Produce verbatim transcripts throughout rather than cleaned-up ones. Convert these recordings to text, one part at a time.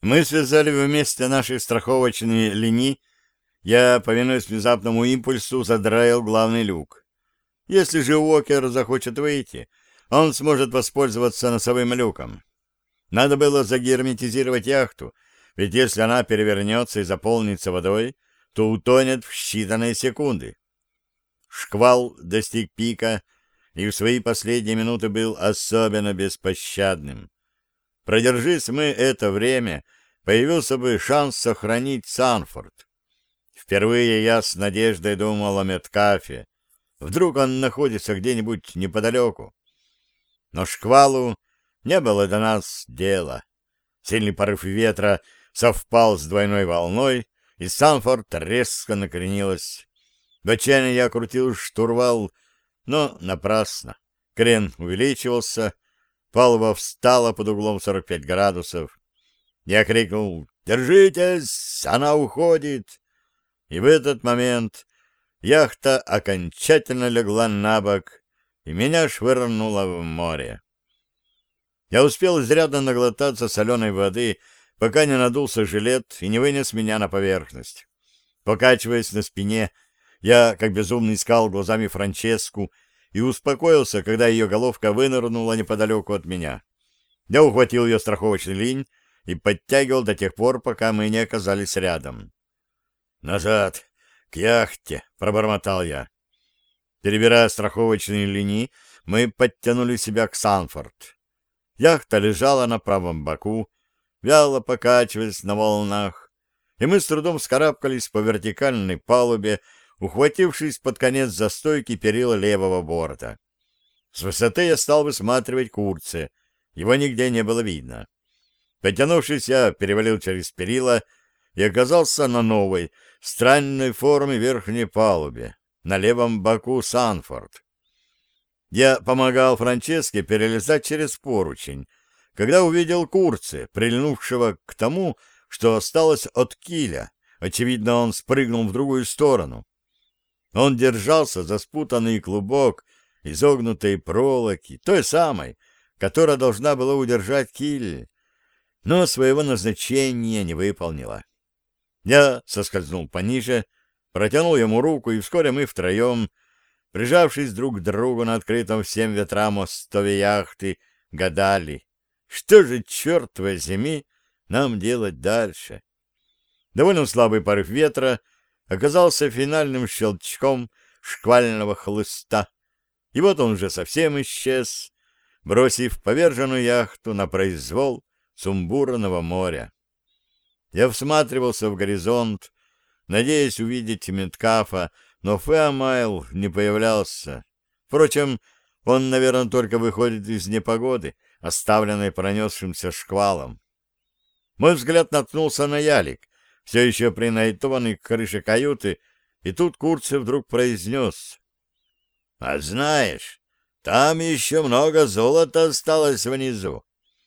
Мы связали вместе наши страховочные линии. Я, повинуясь внезапному импульсу, задраил главный люк. Если же Уокер захочет выйти, он сможет воспользоваться носовым люком. Надо было загерметизировать яхту, ведь если она перевернется и заполнится водой, то утонет в считанные секунды. Шквал достиг пика и в свои последние минуты был особенно беспощадным. Продержись мы это время, появился бы шанс сохранить Санфорд. Впервые я с надеждой думал о Меткафе. Вдруг он находится где-нибудь неподалеку. Но шквалу не было до нас дела. Сильный порыв ветра совпал с двойной волной, и Санфорд резко накренилась. В отчаянии я крутил штурвал, но напрасно. Крен увеличивался, палуба встала под углом сорок пять градусов. Я крикнул «Держитесь! Она уходит!» И в этот момент яхта окончательно легла на бок, и меня швырнуло в море. Я успел изрядно наглотаться соленой воды, пока не надулся жилет и не вынес меня на поверхность. Покачиваясь на спине, я, как безумный, искал глазами Франческу и успокоился, когда ее головка вынырнула неподалеку от меня. Я ухватил ее страховочный линь и подтягивал до тех пор, пока мы не оказались рядом. «Назад, к яхте!» — пробормотал я. Перебирая страховочные линии, мы подтянули себя к Санфорд. Яхта лежала на правом боку, вяло покачиваясь на волнах, и мы с трудом вскарабкались по вертикальной палубе, ухватившись под конец застойки перила левого борта. С высоты я стал высматривать Курце, его нигде не было видно. Потянувшись, я перевалил через перила и оказался на новой, странной форме верхней палубе, на левом боку Санфорд. Я помогал Франческе перелезать через поручень, когда увидел Курце, прильнувшего к тому, что осталось от киля. Очевидно, он спрыгнул в другую сторону. Он держался за спутанный клубок изогнутой проволоки, той самой, которая должна была удержать киль, но своего назначения не выполнила. Я соскользнул пониже, протянул ему руку, и вскоре мы втроем, прижавшись друг к другу на открытом всем ветрам остове яхты, гадали, что же, черт возьми, нам делать дальше. Довольно слабый порыв ветра оказался финальным щелчком шквального хлыста, и вот он уже совсем исчез, бросив поверженную яхту на произвол сумбурного моря. Я всматривался в горизонт, надеясь увидеть Меткафа, но Феамайл не появлялся. Впрочем, он, наверное, только выходит из непогоды, оставленной пронесшимся шквалом. Мой взгляд наткнулся на ялик, все еще принайтованный к крыше каюты, и тут Курце вдруг произнес: «А знаешь, там еще много золота осталось внизу».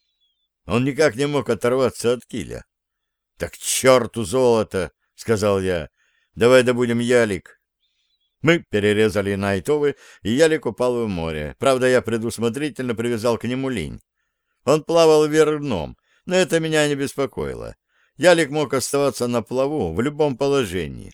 Он никак не мог оторваться от киля. «Так к черту золото!» — сказал я. «Давай добудем ялик». Мы перерезали найтовы, и ялик упал в море. Правда, я предусмотрительно привязал к нему линь. Он плавал вверх дном, но это меня не беспокоило. Ялик мог оставаться на плаву в любом положении.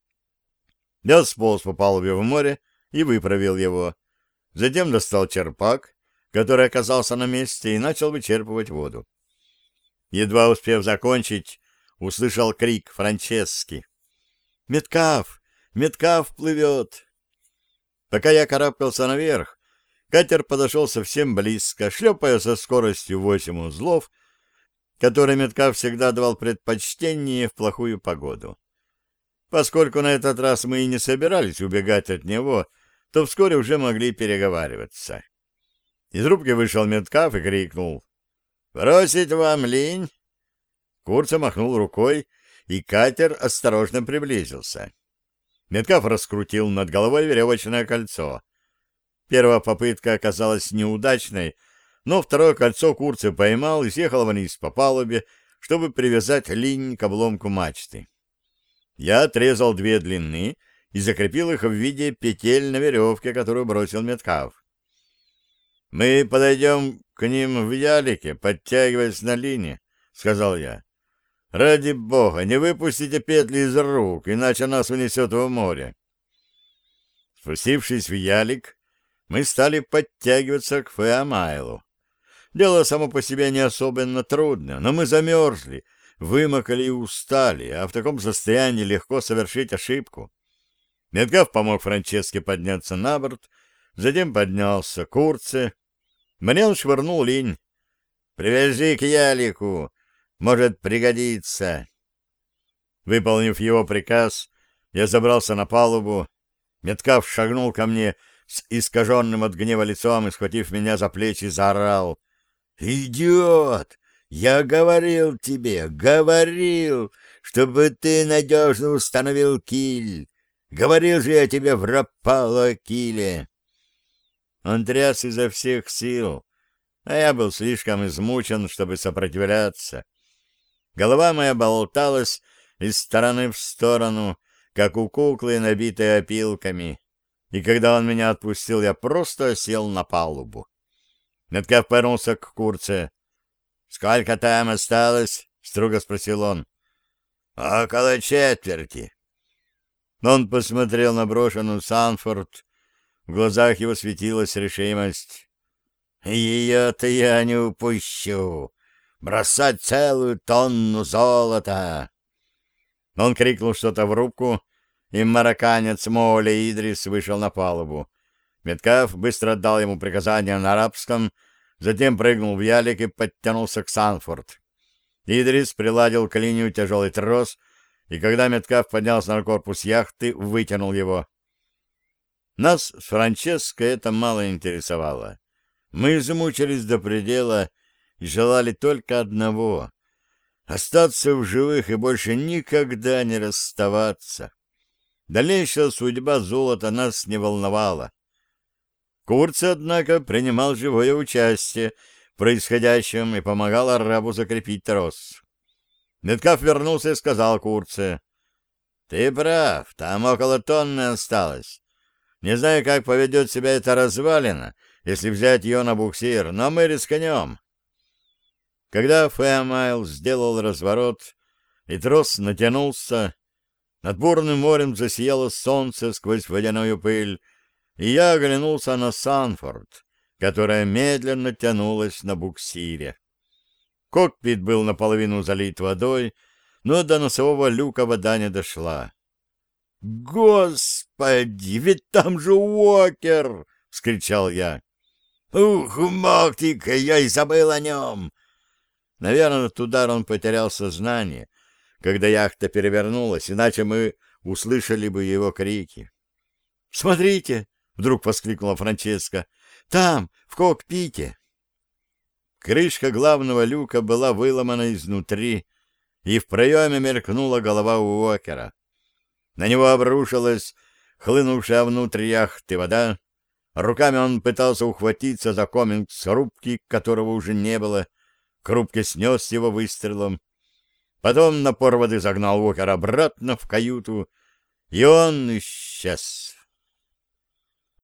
Я сполз по палубе в море и выправил его. Затем достал черпак, который оказался на месте, и начал вычерпывать воду. Едва успев закончить, услышал крик Франчески. «Меткаф! Меткаф плывет!» Пока я карабкался наверх, катер подошел совсем близко, шлепая со скоростью восемь узлов, которой Меткаф всегда давал предпочтение в плохую погоду. Поскольку на этот раз мы и не собирались убегать от него, то вскоре уже могли переговариваться. Из рубки вышел Меткаф и крикнул: «Бросить вам линь?» Курце махнул рукой, и катер осторожно приблизился. Меткаф раскрутил над головой веревочное кольцо. Первая попытка оказалась неудачной, но второе кольцо Курце поймал и съехал вниз по палубе, чтобы привязать линь к обломку мачты. Я отрезал две длины и закрепил их в виде петель на веревке, которую бросил Меткаф. — Мы подойдем к ним в ялике, подтягиваясь на линии, — сказал я. Ради бога, не выпустите петли из рук, иначе нас унесет в море. Спустившись в ялик, мы стали подтягиваться к Феамайлу. Дело само по себе не особенно трудное, но мы замерзли, вымокли и устали, а в таком состоянии легко совершить ошибку. Медгав помог Франческе подняться на борт, затем поднялся Курце. Мне он швырнул линь. «Привяжи к ялику, может пригодиться». Выполнив его приказ, я забрался на палубу. Меткав шагнул ко мне с искаженным от гнева лицом и, схватив меня за плечи, заорал: «Идиот! Я говорил тебе, говорил, чтобы ты надежно установил киль. Говорил же я тебе в Рапалло-киле». Он тряс изо всех сил, а я был слишком измучен, чтобы сопротивляться. Голова моя болталась из стороны в сторону, как у куклы, набитой опилками, и когда он меня отпустил, я просто сел на палубу. Меткав повернулся к Курце. «Сколько там осталось?» — строго спросил он. «Около четверти». Он посмотрел на брошенную Санфорд. В глазах его светилась решимость. «Ее-то я не упущу. Бросать целую тонну золота!» Он крикнул что-то в рубку, и марокканец Моуля Идрис вышел на палубу. Меткав быстро отдал ему приказание на арабском, затем прыгнул в ялик и подтянулся к Санфорд. Идрис приладил к линию тяжелый трос, и когда Меткав поднялся на корпус яхты, вытянул его. Нас с Франческо это мало интересовало. Мы измучились до предела и желали только одного — остаться в живых и больше никогда не расставаться. Дальнейшая судьба золота нас не волновала. Курце, однако, принимал живое участие в происходящем и помогал арабу закрепить трос. Меткав вернулся и сказал Курце: «Ты прав, там около тонны осталось. Не знаю, как поведет себя эта развалина, если взять ее на буксир, но мы рискнем». Когда Феамайл сделал разворот и трос натянулся, над бурным морем засияло солнце сквозь водяную пыль, и я оглянулся на Санфорд, которая медленно тянулась на буксире. Кокпит был наполовину залит водой, но до носового люка вода не дошла. «Господи, ведь там же Уокер!» — вскричал я. «Ух, мог ты-ка, я и забыл о нем!» Наверное, от удара он потерял сознание, когда яхта перевернулась, иначе мы услышали бы его крики. «Смотрите!» — вдруг воскликнула Франческа. «Там, в кокпите!» Крышка главного люка была выломана изнутри, и в проеме мелькнула голова Уокера. На него обрушилась хлынувшая внутрь яхты вода. Руками он пытался ухватиться за коминг рубки, которого уже не было. К рубке снес его выстрелом. Потом напор воды загнал Уокера обратно в каюту, и он исчез.